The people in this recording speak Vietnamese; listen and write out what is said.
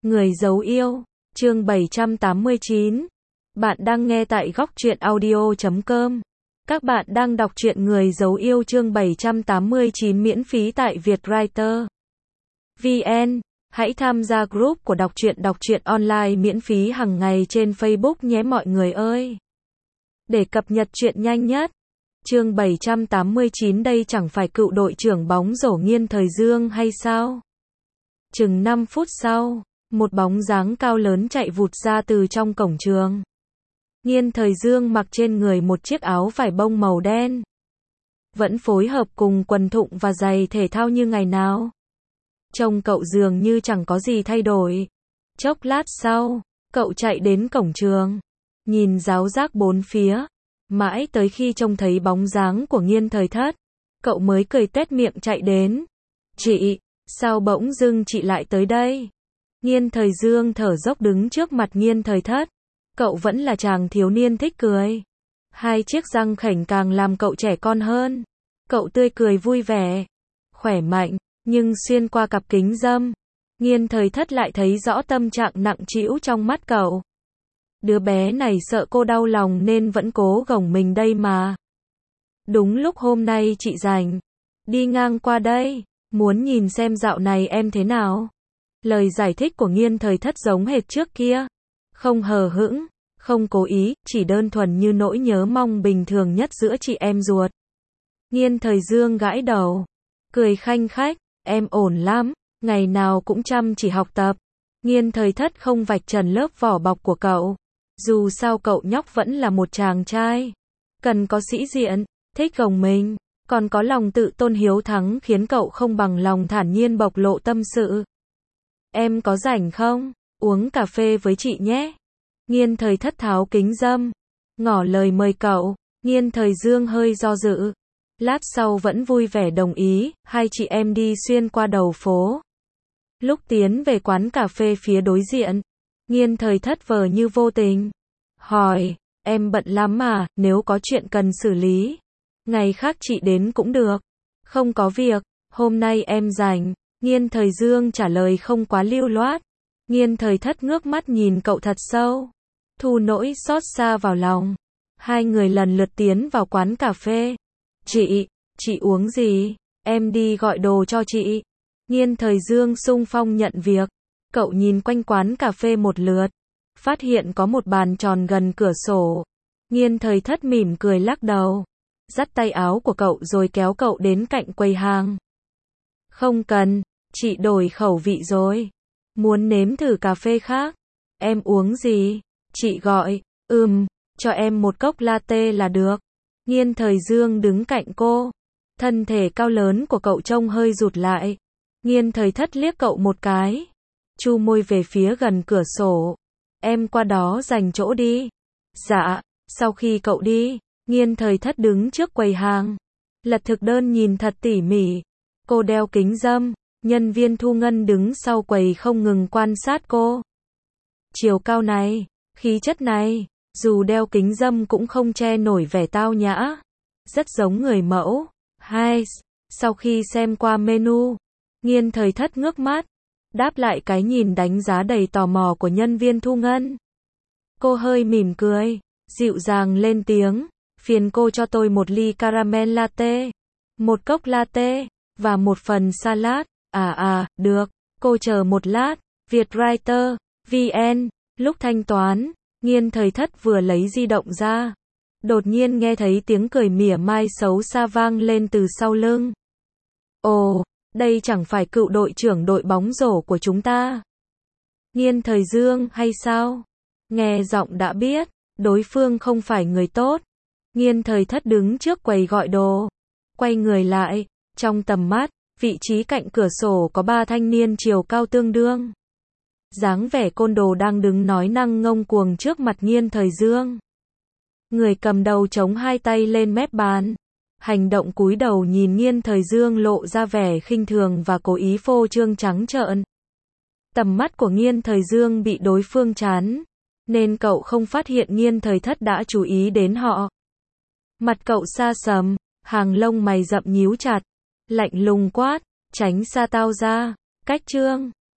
Người giấu yêu, chương 789. Bạn đang nghe tại góc truyện audio.com. Các bạn đang đọc truyện Người giấu yêu chương 789 miễn phí tại Vietwriter VN. Hãy tham gia group của đọc truyện online miễn phí hàng ngày trên Facebook nhé mọi người ơi. Để cập nhật truyện nhanh nhất. Chương 789 đây chẳng phải cựu đội trưởng bóng rổ Nghiên Thời Dương hay sao? Chừng 5 phút sau, một bóng dáng cao lớn chạy vụt ra từ trong cổng trường. Nghiên Thời Dương mặc trên người một chiếc áo vải bông màu đen. Vẫn phối hợp cùng quần thụng và giày thể thao như ngày nào. Trông cậu dường như chẳng có gì thay đổi. Chốc lát sau, cậu chạy đến cổng trường. Nhìn ráo rác bốn phía. Mãi tới khi trông thấy bóng dáng của Nghiên Thời Thất, cậu mới cười tuét miệng chạy đến. Chị, sao bỗng dưng chị lại tới đây? Nghiên Thời Dương thở dốc đứng trước mặt Nghiên Thời Thất. Cậu vẫn là chàng thiếu niên thích cười. Hai chiếc răng khểnh càng làm cậu trẻ con hơn. Cậu tươi cười vui vẻ, khỏe mạnh, nhưng xuyên qua cặp kính râm, Nghiên Thời Thất lại thấy rõ tâm trạng nặng trĩu trong mắt cậu. Đứa bé này sợ cô đau lòng nên vẫn cố gồng mình đây mà. Đúng lúc hôm nay chị rảnh, đi ngang qua đây, muốn nhìn xem dạo này em thế nào. Lời giải thích của Nghiên Thời Thất giống hệt trước kia. Không hờ hững, không cố ý, chỉ đơn thuần như nỗi nhớ mong bình thường nhất giữa chị em ruột. Nghiên Thời Dương gãi đầu, cười khanh khách, em ổn lắm, ngày nào cũng chăm chỉ học tập. Nghiên Thời Thất không vạch trần lớp vỏ bọc của cậu. Dù sao cậu nhóc vẫn là một chàng trai. Cần có sĩ diện, thích gồng mình, còn có lòng tự tôn hiếu thắng khiến cậu không bằng lòng thản nhiên bộc lộ tâm sự. Em có rảnh không? Uống cà phê với chị nhé. Nghiên Thời Thất tháo kính râm, ngỏ lời mời cậu. Nghiên Thời Dương hơi do dự. Lát sau vẫn vui vẻ đồng ý, hai chị em đi xuyên qua đầu phố. Lúc tiến về quán cà phê phía đối diện, Nghiên Thời Thất vờ như vô tình hỏi, em bận lắm à, nếu có chuyện cần xử lý, ngày khác chị đến cũng được. Không có việc, hôm nay em rảnh. Nghiên Thời Dương trả lời không quá lưu loát. Nghiên Thời Thất ngước mắt nhìn cậu thật sâu, thu nỗi xót xa vào lòng. Hai người lần lượt tiến vào quán cà phê. Chị uống gì? Em đi gọi đồ cho chị. Nghiên Thời Dương xung phong nhận việc. Cậu nhìn quanh quán cà phê một lượt, phát hiện có một bàn tròn gần cửa sổ. Nghiên Thời Thất mỉm cười lắc đầu, dắt tay áo của cậu rồi kéo cậu đến cạnh quầy hàng. Không cần, chị đổi khẩu vị rồi. Muốn nếm thử cà phê khác? Em uống gì? Chị gọi, cho em một cốc latte là được. Nghiên Thời Dương đứng cạnh cô. Thân thể cao lớn của cậu trông hơi rụt lại. Nghiên Thời Thất liếc cậu một cái, chu môi về phía gần cửa sổ. Em qua đó dành chỗ đi. Dạ. Sau khi cậu đi, Nghiên Thời Thất đứng trước quầy hàng, lật thực đơn nhìn thật tỉ mỉ. Cô đeo kính râm, nhân viên thu ngân đứng sau quầy không ngừng quan sát cô. Chiều cao này, khí chất này, dù đeo kính râm cũng không che nổi vẻ tao nhã. Rất giống người mẫu. Sau khi xem qua menu, Nghiên Thời Thất ngước mắt, đáp lại cái nhìn đánh giá đầy tò mò của nhân viên thu ngân. Cô hơi mỉm cười, dịu dàng lên tiếng, phiền cô cho tôi một ly caramel latte, một cốc latte, và một phần salad. Được, cô chờ một lát. Vietwriter VN. Lúc thanh toán, Nghiên Thời Thất vừa lấy di động ra, đột nhiên nghe thấy tiếng cười mỉa mai xấu xa vang lên từ sau lưng. Ồ, đây chẳng phải cựu đội trưởng đội bóng rổ của chúng ta? Nghiên Thời Dương hay sao? Nghe giọng đã biết, đối phương không phải người tốt. Nghiên Thời Thất đứng trước quầy gọi đồ, quay người lại, trong tầm mắt, vị trí cạnh cửa sổ có ba thanh niên chiều cao tương đương. Dáng vẻ côn đồ đang đứng nói năng ngông cuồng trước mặt Nghiên Thời Dương. Người cầm đầu chống hai tay lên mép bàn. Hành động cúi đầu nhìn Nghiên Thời Dương lộ ra vẻ khinh thường và cố ý phô trương trắng trợn. Tầm mắt của Nghiên Thời Dương bị đối phương chắn, nên cậu không phát hiện Nghiên Thời Thất đã chú ý đến họ. Mặt cậu xa sầm, hàng lông mày rậm nhíu chặt, lạnh lùng quát, tránh xa tao ra. Cách trương.